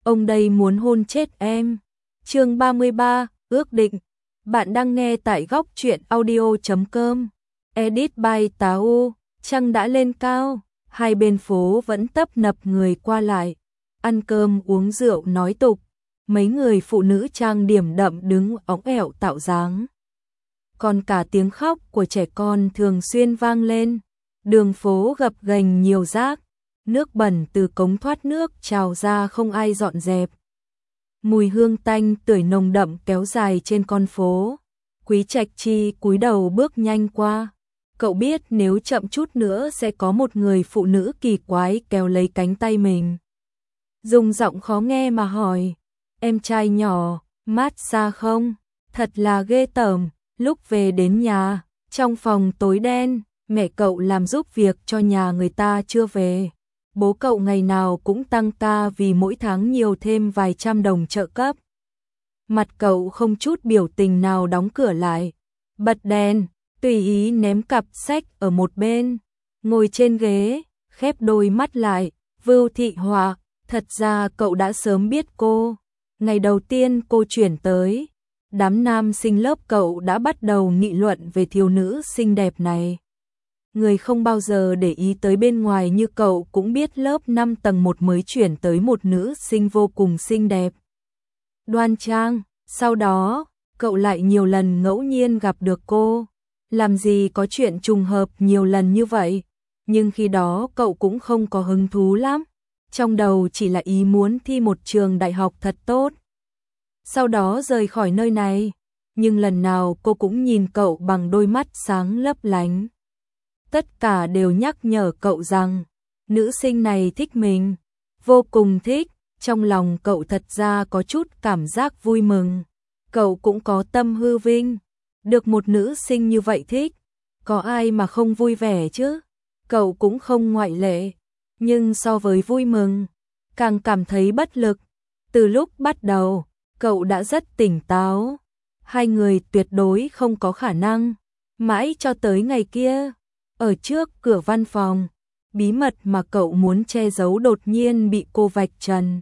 ông đây muốn hôn chết em. Chương 33, ước định. Bạn đang nghe tại góc truyện audio.com. Edit by Táo. Trăng đã lên cao, hai bên phố vẫn tấp nập người qua lại, ăn cơm uống rượu nói tục. Mấy người phụ nữ trang điểm đậm đứng óng ẻo tạo dáng. Còn cả tiếng khóc của trẻ con thường xuyên vang lên. Đường phố gập ghềnh nhiều rác, nước bẩn từ cống thoát nước trào ra không ai dọn dẹp. Mùi hương tanh tưởi nồng đậm kéo dài trên con phố. Quý Trạch Chi cúi đầu bước nhanh qua. Cậu biết nếu chậm chút nữa sẽ có một người phụ nữ kỳ quái kéo lấy cánh tay mình. Dùng giọng khó nghe mà hỏi, em trai nhỏ, mát xa không? Thật là ghê tởm. Lúc về đến nhà, trong phòng tối đen, mẹ cậu làm giúp việc cho nhà người ta chưa về. Bố cậu ngày nào cũng tăng ca vì mỗi tháng nhiều thêm vài trăm đồng trợ cấp. Mặt cậu không chút biểu tình nào đóng cửa lại, bật đèn, tùy ý ném cặp sách ở một bên, ngồi trên ghế, khép đôi mắt lại. Vưu Thị Họa, thật ra cậu đã sớm biết cô. Ngày đầu tiên cô chuyển tới, đám nam sinh lớp cậu đã bắt đầu nghị luận về thiếu nữ xinh đẹp này. Người không bao giờ để ý tới bên ngoài như cậu cũng biết lớp 5 tầng 1 mới chuyển tới một nữ sinh vô cùng xinh đẹp, đoan trang. Sau đó, cậu lại nhiều lần ngẫu nhiên gặp được cô. Làm gì có chuyện trùng hợp nhiều lần như vậy, nhưng khi đó cậu cũng không có hứng thú lắm. Trong đầu chỉ là ý muốn thi một trường đại học thật tốt, sau đó rời khỏi nơi này. Nhưng lần nào cô cũng nhìn cậu bằng đôi mắt sáng lấp lánh. Tất cả đều nhắc nhở cậu rằng, nữ sinh này thích mình, vô cùng thích. Trong lòng cậu thật ra có chút cảm giác vui mừng. Cậu cũng có tâm hư vinh, được một nữ sinh như vậy thích, có ai mà không vui vẻ chứ? Cậu cũng không ngoại lệ. Nhưng so với vui mừng, càng cảm thấy bất lực. Từ lúc bắt đầu, cậu đã rất tỉnh táo. Hai người tuyệt đối không có khả năng. Mãi cho tới ngày kia, ở trước cửa văn phòng, bí mật mà cậu muốn che giấu đột nhiên bị cô vạch trần.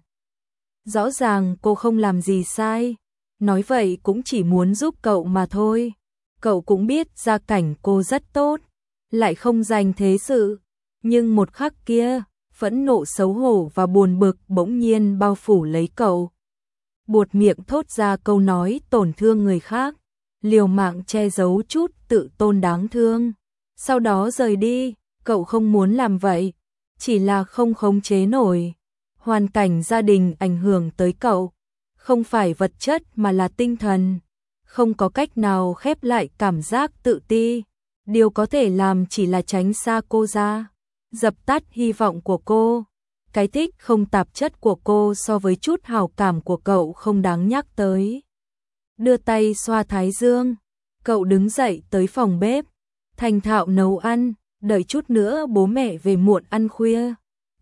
Rõ ràng cô không làm gì sai, nói vậy cũng chỉ muốn giúp cậu mà thôi. Cậu cũng biết gia cảnh cô rất tốt, lại không dành thế sự. Nhưng một khắc kia, phẫn nộ xấu hổ và buồn bực bỗng nhiên bao phủ lấy cậu. Buột miệng thốt ra câu nói tổn thương người khác, liều mạng che giấu chút tự tôn đáng thương. Sau đó rời đi. Cậu không muốn làm vậy, chỉ là không khống chế nổi. Hoàn cảnh gia đình ảnh hưởng tới cậu, không phải vật chất mà là tinh thần. Không có cách nào khép lại cảm giác tự ti. Điều có thể làm chỉ là tránh xa cô ra, dập tắt hy vọng của cô. Cái thích không tạp chất của cô so với chút hảo cảm của cậu không đáng nhắc tới. Đưa tay xoa thái dương, cậu đứng dậy tới phòng bếp, thành thạo nấu ăn, đợi chút nữa bố mẹ về muộn ăn khuya.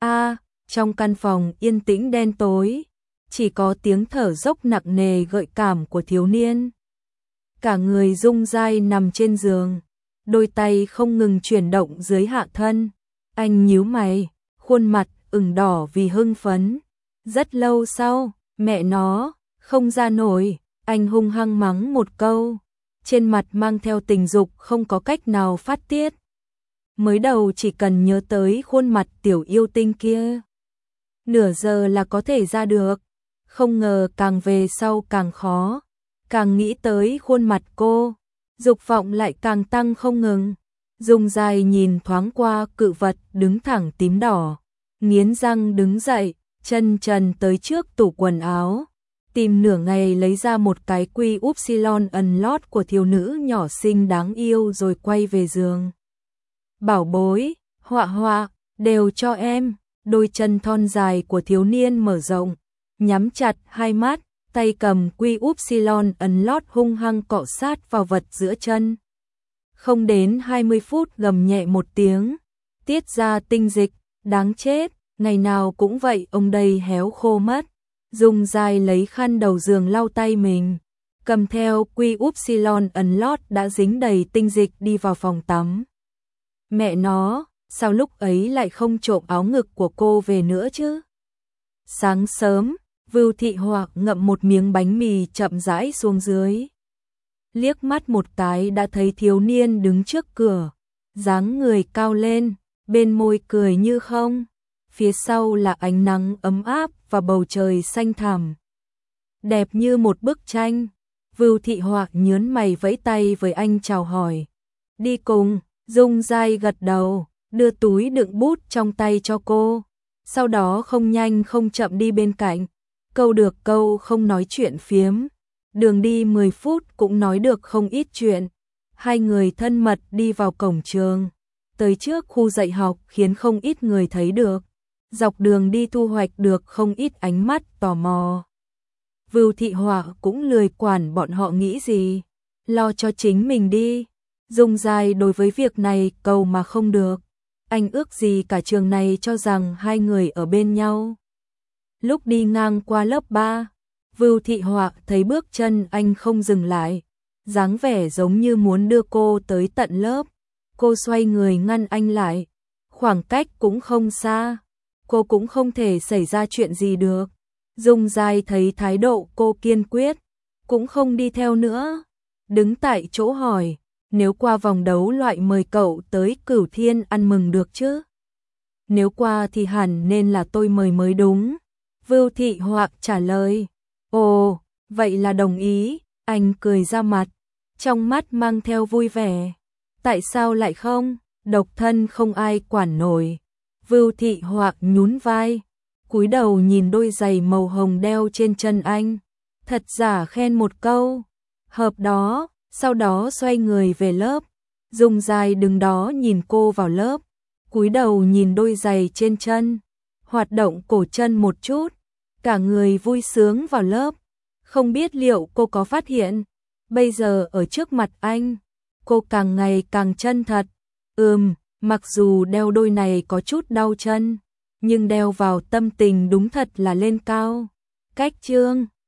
Trong căn phòng yên tĩnh đen tối, chỉ có tiếng thở dốc nặng nề gợi cảm của thiếu niên. Cả người rung rai nằm trên giường, đôi tay không ngừng chuyển động dưới hạ thân. Anh nhíu mày, khuôn mặt ửng đỏ vì hưng phấn. Rất lâu sau, mẹ nó, không ra nổi, anh hung hăng mắng một câu, trên mặt mang theo tình dục không có cách nào phát tiết. Mới đầu chỉ cần nhớ tới khuôn mặt tiểu yêu tinh kia, nửa giờ là có thể ra được. Không ngờ càng về sau càng khó, càng nghĩ tới khuôn mặt cô, dục vọng lại càng tăng không ngừng. Dùng dài nhìn thoáng qua cự vật đứng thẳng tím đỏ, nghiến răng đứng dậy, chân trần tới trước tủ quần áo, tìm nửa ngày lấy ra một cái quy upsilon unlock của thiếu nữ nhỏ xinh đáng yêu rồi quay về giường. Bảo bối, Họa Họa, đều cho em. Đôi chân thon dài của thiếu niên mở rộng, nhắm chặt hai mắt, tay cầm quy upsilon unlock hung hăng cọ sát vào vật giữa chân. Không đến 20 phút gầm nhẹ một tiếng, tiết ra tinh dịch. Đáng chết, ngày nào cũng vậy, ông đây héo khô mất. Dùng dài lấy khăn đầu giường lau tay mình, cầm theo quy upsilon unlock đã dính đầy tinh dịch đi vào phòng tắm. Mẹ nó, sao lúc ấy lại không trộm áo ngực của cô về nữa chứ? Sáng sớm, Vưu Thị Hoặc ngậm một miếng bánh mì chậm rãi xuống dưới. Liếc mắt một cái đã thấy thiếu niên đứng trước cửa, dáng người cao lên, bên môi cười như không. Phía sau là ánh nắng ấm áp và bầu trời xanh thẳm, đẹp như một bức tranh. Vưu Thị Hoặc nhớn mày vẫy tay với anh chào hỏi. Đi cùng. Dung Giai gật đầu, đưa túi đựng bút trong tay cho cô. Sau đó không nhanh không chậm đi bên cạnh. Câu được câu không nói chuyện phiếm. Đường đi 10 phút cũng nói được không ít chuyện. Hai người thân mật đi vào cổng trường. Tới trước khu dạy học khiến không ít người thấy được. Dọc đường đi thu hoạch được không ít ánh mắt tò mò. Vưu Thị Hoặc cũng lười quản bọn họ nghĩ gì, lo cho chính mình đi. Dung Giai đối với việc này cầu mà không được. Anh ước gì cả trường này cho rằng hai người ở bên nhau. Lúc đi ngang qua lớp 3, Vưu Thị Hoặc thấy bước chân anh không dừng lại, dáng vẻ giống như muốn đưa cô tới tận lớp. Cô xoay người ngăn anh lại, khoảng cách cũng không xa, cô cũng không thể xảy ra chuyện gì được. Dung Giai thấy thái độ cô kiên quyết, cũng không đi theo nữa, đứng tại chỗ hỏi, nếu qua vòng đấu loại mời cậu tới Cửu Thiên ăn mừng được chứ? Nếu qua thì hẳn nên là tôi mời mới đúng. Vưu Thị Hoặc trả lời, ồ, vậy là đồng ý. Anh cười ra mặt, trong mắt mang theo vui vẻ. Tại sao lại không? Độc thân không ai quản nổi. Vưu Thị Hoặc nhún vai, cúi đầu nhìn đôi giày màu hồng đeo trên chân anh, thật giả khen một câu, hợp đó, sau đó xoay người về lớp. Dung Giai đứng đó nhìn cô vào lớp, cúi đầu nhìn đôi giày trên chân, hoạt động cổ chân một chút, cả người vui sướng vào lớp. Không biết liệu cô có phát hiện, bây giờ ở trước mặt anh, cô càng ngày càng chân thật. Mặc dù đeo đôi này có chút đau chân, nhưng đeo vào tâm tình đúng thật là lên cao. Cách chương